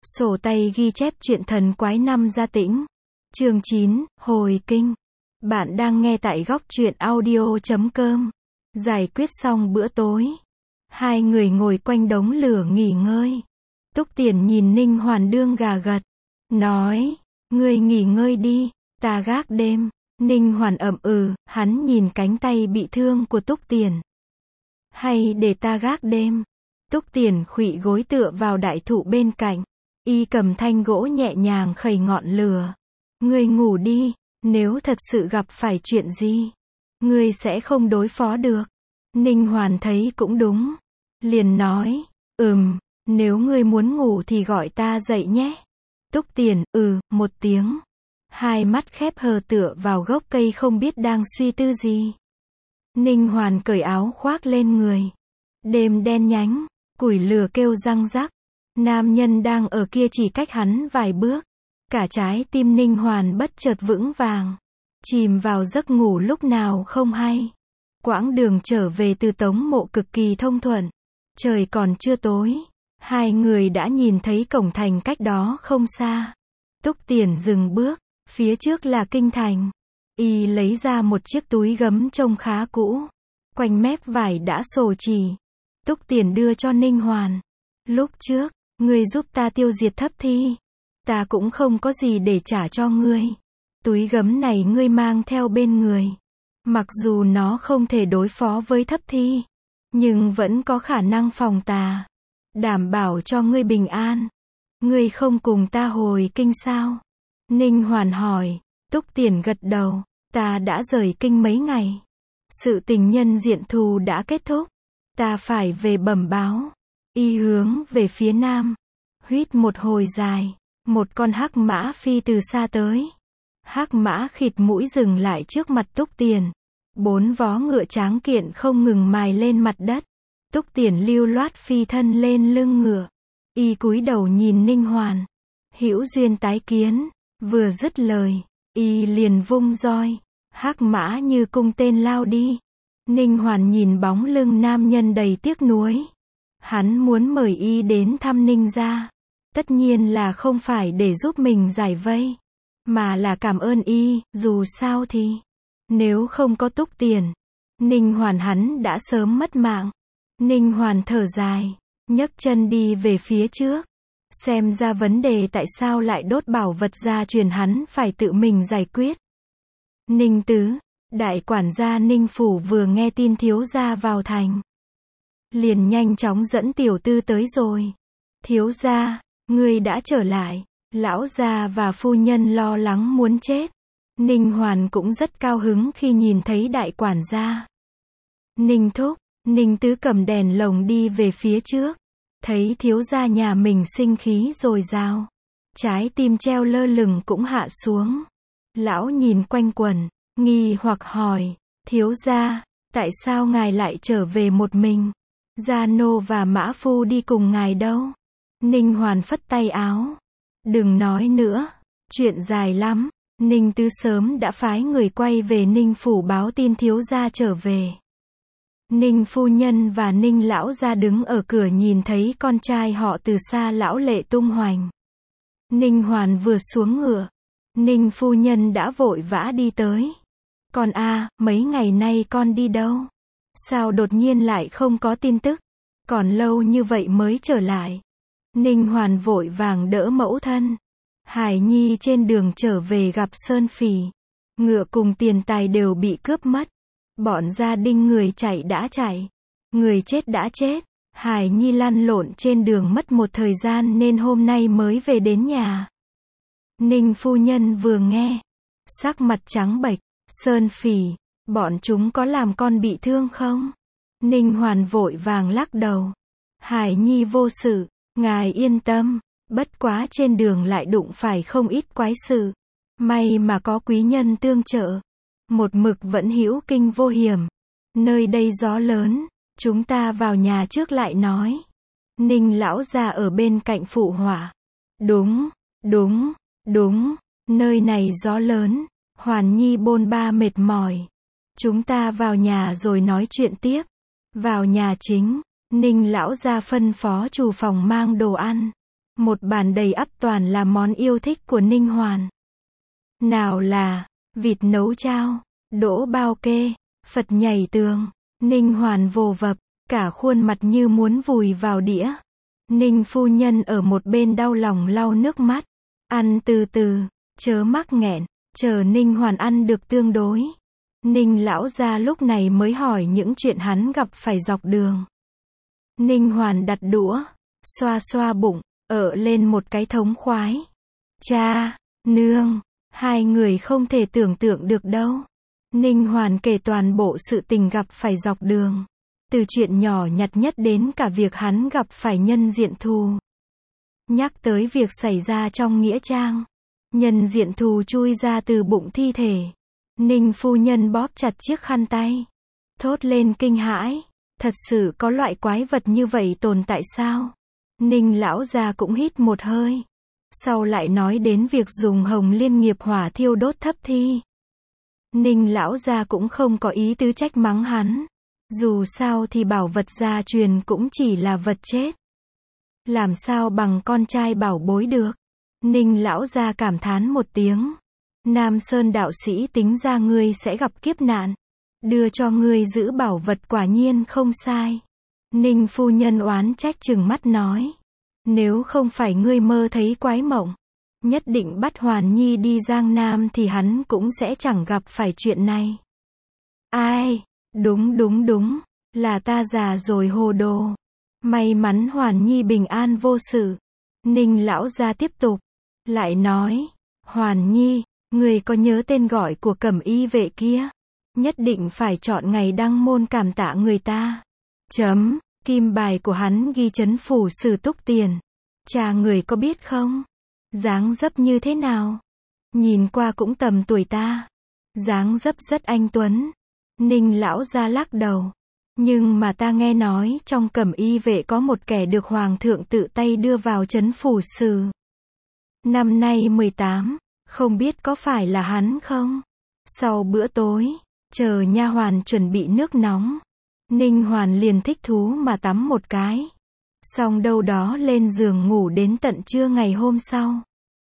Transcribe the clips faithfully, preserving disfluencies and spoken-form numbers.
Sổ tay ghi chép chuyện thần quái năm Gia Tĩnh. Chương chín, Hồi kinh. Bạn đang nghe tại góc truyện audio chấm com. Giải quyết xong bữa tối, hai người ngồi quanh đống lửa nghỉ ngơi. Túc Tiền nhìn Ninh Hoàn đương gà gật, nói, ngươi nghỉ ngơi đi, ta gác đêm. Ninh Hoàn ậm ừ, hắn nhìn cánh tay bị thương của Túc Tiền. Hay để ta gác đêm. Túc Tiền khuỵu gối tựa vào đại thụ bên cạnh. Y cầm thanh gỗ nhẹ nhàng khẩy ngọn lửa. Ngươi ngủ đi, nếu thật sự gặp phải chuyện gì, ngươi sẽ không đối phó được. Ninh Hoàn thấy cũng đúng, liền nói, ừm, nếu ngươi muốn ngủ thì gọi ta dậy nhé. Túc Tiền, ừ, một tiếng. Hai mắt khép hờ tựa vào gốc cây không biết đang suy tư gì. Ninh Hoàn cởi áo khoác lên người. Đêm đen nhánh, củi lửa kêu răng rắc. Nam nhân đang ở kia chỉ cách hắn vài bước. Cả trái tim Ninh Hoàn bất chợt vững vàng, chìm vào giấc ngủ lúc nào không hay. Quãng đường trở về từ Tống Mộ cực kỳ thông thuận. Trời còn chưa tối, hai người đã nhìn thấy cổng thành cách đó không xa. Túc Tiền dừng bước, phía trước là kinh thành. Y lấy ra một chiếc túi gấm trông khá cũ, quanh mép vải đã sổ chỉ. Túc Tiền đưa cho Ninh Hoàn. Lúc trước, ngươi giúp ta tiêu diệt thấp thi, ta cũng không có gì để trả cho ngươi. Túi gấm này ngươi mang theo bên người. Mặc dù nó không thể đối phó với thấp thi, nhưng vẫn có khả năng phòng tà, đảm bảo cho ngươi bình an. Ngươi không cùng ta hồi kinh sao? Ninh Hoàn hỏi. Túc Tiền gật đầu. Ta đã rời kinh mấy ngày. Sự tình nhân diện thù đã kết thúc. Ta phải về bẩm báo. Y hướng về phía nam. Huýt một hồi dài. Một con hắc mã phi từ xa tới. Hắc mã khịt mũi dừng lại trước mặt Túc Tiền. Bốn vó ngựa tráng kiện không ngừng mài lên mặt đất. Túc Tiền lưu loát phi thân lên lưng ngựa. Y cúi đầu nhìn Ninh Hoàn. Hữu duyên tái kiến. Vừa dứt lời, Y liền vung roi. Hắc mã như cung tên lao đi. Ninh Hoàn nhìn bóng lưng nam nhân đầy tiếc nuối. Hắn muốn mời Y đến thăm Ninh gia. Tất nhiên là không phải để giúp mình giải vây, mà là cảm ơn Y, dù sao thì, nếu không có Túc Tiền, Ninh Hoàn hắn đã sớm mất mạng. Ninh Hoàn thở dài, nhấc chân đi về phía trước. Xem ra vấn đề tại sao lại đốt bảo vật gia truyền hắn phải tự mình giải quyết. Ninh Tứ, đại quản gia Ninh Phủ vừa nghe tin thiếu gia vào thành, liền nhanh chóng dẫn tiểu tư tới rồi. Thiếu gia, ngươi đã trở lại. Lão gia và phu nhân lo lắng muốn chết. Ninh Hoàn cũng rất cao hứng khi nhìn thấy đại quản gia. Ninh Thúc, Ninh Tứ cầm đèn lồng đi về phía trước. Thấy thiếu gia nhà mình sinh khí dồi dào, trái tim treo lơ lửng cũng hạ xuống. Lão nhìn quanh quẩn, nghi hoặc hỏi, thiếu gia, tại sao ngài lại trở về một mình? Gia nô và mã phu đi cùng ngài đâu? Ninh Hoàn phất tay áo. Đừng nói nữa, chuyện dài lắm. Ninh Tứ sớm đã phái người quay về Ninh Phủ báo tin thiếu gia trở về. Ninh phu nhân và Ninh lão gia đứng ở cửa nhìn thấy con trai họ từ xa lão lệ tung hoành. Ninh Hoàn vừa xuống ngựa, Ninh phu nhân đã vội vã đi tới. Con a, mấy ngày nay con đi đâu? Sao đột nhiên lại không có tin tức? Còn lâu như vậy mới trở lại. Ninh Hoàn vội vàng đỡ mẫu thân. Hải Nhi trên đường trở về gặp Sơn Phỉ. Ngựa cùng tiền tài đều bị cướp mất. Bọn gia đình người chạy đã chạy, người chết đã chết. Hải Nhi lăn lộn trên đường mất một thời gian nên hôm nay mới về đến nhà. Ninh phu nhân vừa nghe, sắc mặt trắng bệch. Sơn Phỉ, bọn chúng có làm con bị thương không? Ninh Hoàn vội vàng lắc đầu. Hải Nhi vô sự, ngài yên tâm. Bất quá trên đường lại đụng phải không ít quái sự. May mà có quý nhân tương trợ. Một mực vẫn hữu kinh vô hiểm. Nơi đây gió lớn, chúng ta vào nhà trước lại nói. Ninh lão gia ở bên cạnh phụ họa. Đúng, đúng, đúng, nơi này gió lớn. Hoàn Nhi bôn ba mệt mỏi. Chúng ta vào nhà rồi nói chuyện tiếp. Vào nhà chính, Ninh lão gia phân phó chủ phòng mang đồ ăn. Một bàn đầy ắp toàn là món yêu thích của Ninh Hoàn. Nào là vịt nấu chao, đỗ bao kê, Phật nhảy tường. Ninh Hoàn vồ vập, cả khuôn mặt như muốn vùi vào đĩa. Ninh phu nhân ở một bên đau lòng lau nước mắt. Ăn từ từ, chớ mắc nghẹn, chờ Ninh Hoàn ăn được tương đối. Ninh lão gia lúc này mới hỏi những chuyện hắn gặp phải dọc đường. Ninh Hoàn đặt đũa, xoa xoa bụng, ợ lên một cái thống khoái. Cha, nương, hai người không thể tưởng tượng được đâu. Ninh Hoàn kể toàn bộ sự tình gặp phải dọc đường. Từ chuyện nhỏ nhặt nhất đến cả việc hắn gặp phải nhân diện thù. Nhắc tới việc xảy ra trong nghĩa trang. Nhân diện thù chui ra từ bụng thi thể. Ninh phu nhân bóp chặt chiếc khăn tay. Thốt lên kinh hãi. Thật sự có loại quái vật như vậy tồn tại sao? Ninh lão gia cũng hít một hơi. Sau lại nói đến việc dùng hồng liên nghiệp hỏa thiêu đốt thấp thi. Ninh lão gia cũng không có ý tứ trách mắng hắn. Dù sao thì bảo vật gia truyền cũng chỉ là vật chết. Làm sao bằng con trai bảo bối được? Ninh lão gia cảm thán một tiếng. Nam Sơn đạo sĩ tính ra ngươi sẽ gặp kiếp nạn. Đưa cho ngươi giữ bảo vật quả nhiên không sai. Ninh phu nhân oán trách chừng mắt nói. Nếu không phải ngươi mơ thấy quái mộng, nhất định bắt Hoàn Nhi đi Giang Nam thì hắn cũng sẽ chẳng gặp phải chuyện này. Ai? Đúng đúng đúng, là ta già rồi hồ đồ. May mắn Hoàn Nhi bình an vô sự. Ninh lão gia tiếp tục, lại nói, Hoàn Nhi, người có nhớ tên gọi của cẩm y vệ kia? Nhất định phải chọn ngày đăng môn cảm tạ người ta. Chấm, kim bài của hắn ghi trấn phủ sử túc tiền. Cha người có biết không? Dáng dấp như thế nào? Nhìn qua cũng tầm tuổi ta. Dáng dấp rất anh tuấn. Ninh lão gia lắc đầu. Nhưng mà ta nghe nói trong cẩm y vệ có một kẻ được hoàng thượng tự tay đưa vào trấn phủ sử. Năm nay mười tám, không biết có phải là hắn không? Sau bữa tối, chờ nha hoàn chuẩn bị nước nóng, Ninh Hoàn liền thích thú mà tắm một cái. Xong đâu đó lên giường ngủ đến tận trưa ngày hôm sau.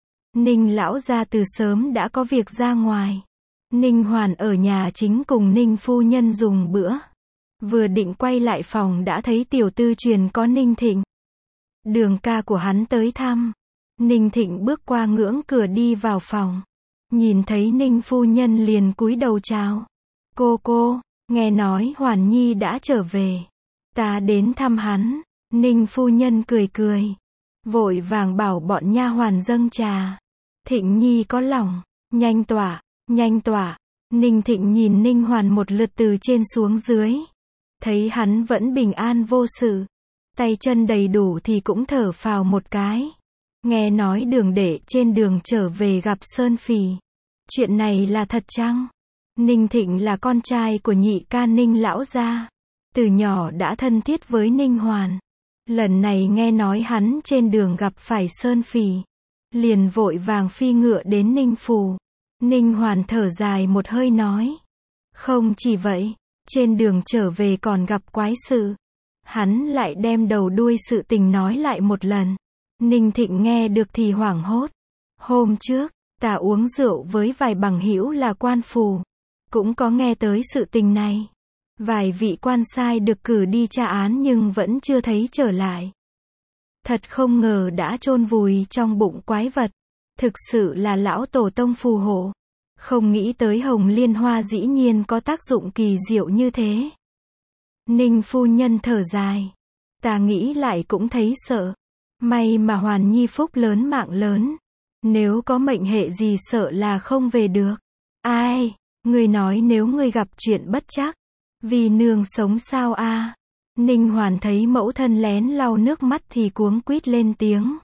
Ninh lão gia từ sớm đã có việc ra ngoài. Ninh Hoàn ở nhà chính cùng Ninh phu nhân dùng bữa. Vừa định quay lại phòng đã thấy tiểu tư truyền có Ninh Thịnh. Đường ca của hắn tới thăm. Ninh Thịnh bước qua ngưỡng cửa đi vào phòng. Nhìn thấy Ninh phu nhân liền cúi đầu chào. Cô cô, nghe nói Hoàn Nhi đã trở về. Ta đến thăm hắn. Ninh phu nhân cười cười. Vội vàng bảo bọn nha hoàn dâng trà. Thịnh Nhi có lòng. Nhanh tỏa, nhanh tỏa. Ninh Thịnh nhìn Ninh Hoàn một lượt từ trên xuống dưới. Thấy hắn vẫn bình an vô sự. Tay chân đầy đủ thì cũng thở phào một cái. Nghe nói đường đệ trên đường trở về gặp Sơn Phì. Chuyện này là thật chăng? Ninh Thịnh là con trai của nhị ca Ninh lão gia. Từ nhỏ đã thân thiết với Ninh Hoàn. Lần này nghe nói hắn trên đường gặp phải Sơn Phì. Liền vội vàng phi ngựa đến Ninh Phủ. Ninh Hoàn thở dài một hơi nói. Không chỉ vậy, trên đường trở về còn gặp quái sự. Hắn lại đem đầu đuôi sự tình nói lại một lần. Ninh Thịnh nghe được thì hoảng hốt. Hôm trước, ta uống rượu với vài bằng hữu là quan phủ. Cũng có nghe tới sự tình này. Vài vị quan sai được cử đi tra án nhưng vẫn chưa thấy trở lại. Thật không ngờ đã chôn vùi trong bụng quái vật. Thực sự là lão tổ tông phù hộ. Không nghĩ tới hồng liên hoa dĩ nhiên có tác dụng kỳ diệu như thế. Ninh phu nhân thở dài. Ta nghĩ lại cũng thấy sợ. May mà Hoàn Nhi phúc lớn mạng lớn. Nếu có mệnh hệ gì sợ là không về được. Ai, người nói nếu người gặp chuyện bất trắc. Vì nương sống sao a? À? Ninh Hoàn thấy mẫu thân lén lau nước mắt thì cuống quýt lên tiếng.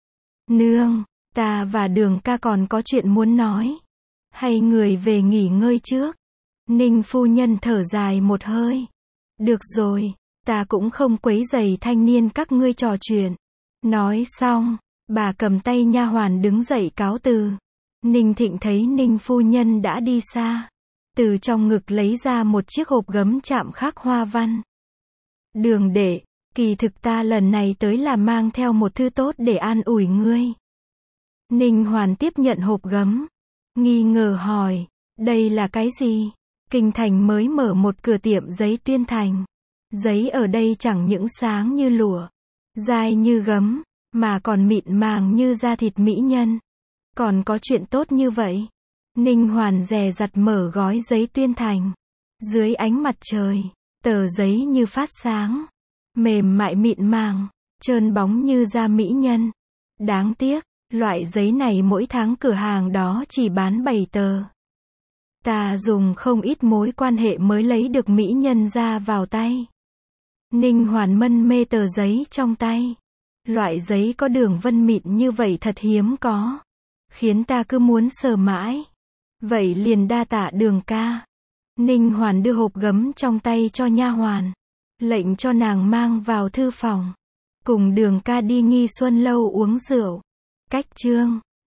Nương, ta và Đường ca còn có chuyện muốn nói. Hay người về nghỉ ngơi trước. Ninh phu nhân thở dài một hơi. Được rồi, ta cũng không quấy rầy thanh niên các ngươi trò chuyện. Nói xong, bà cầm tay nha hoàn đứng dậy cáo từ. Ninh Thịnh thấy Ninh phu nhân đã đi xa. Từ trong ngực lấy ra một chiếc hộp gấm chạm khắc hoa văn. Đường đệ, Kỳ thực ta lần này tới là mang theo một thứ tốt để an ủi ngươi. Ninh Hoàn tiếp nhận hộp gấm. Nghi ngờ hỏi, đây là cái gì? Kinh thành mới mở một cửa tiệm giấy Tuyên Thành. Giấy ở đây chẳng những sáng như lụa, dai như gấm, mà còn mịn màng như da thịt mỹ nhân. Còn có chuyện tốt như vậy. Ninh Hoàn dè dặt mở gói giấy Tuyên Thành. Dưới ánh mặt trời, tờ giấy như phát sáng, mềm mại mịn màng, trơn bóng như da mỹ nhân. Đáng tiếc, loại giấy này mỗi tháng cửa hàng đó chỉ bán bảy tờ. Ta dùng không ít mối quan hệ mới lấy được mỹ nhân ra vào tay. Ninh Hoàn mân mê tờ giấy trong tay. Loại giấy có đường vân mịn như vậy thật hiếm có, khiến ta cứ muốn sờ mãi. Vậy liền đa tạ Đường ca. Ninh Hoàn đưa hộp gấm trong tay cho nha hoàn, lệnh cho nàng mang vào thư phòng, cùng Đường ca đi Nghi Xuân lâu uống rượu. Cách chương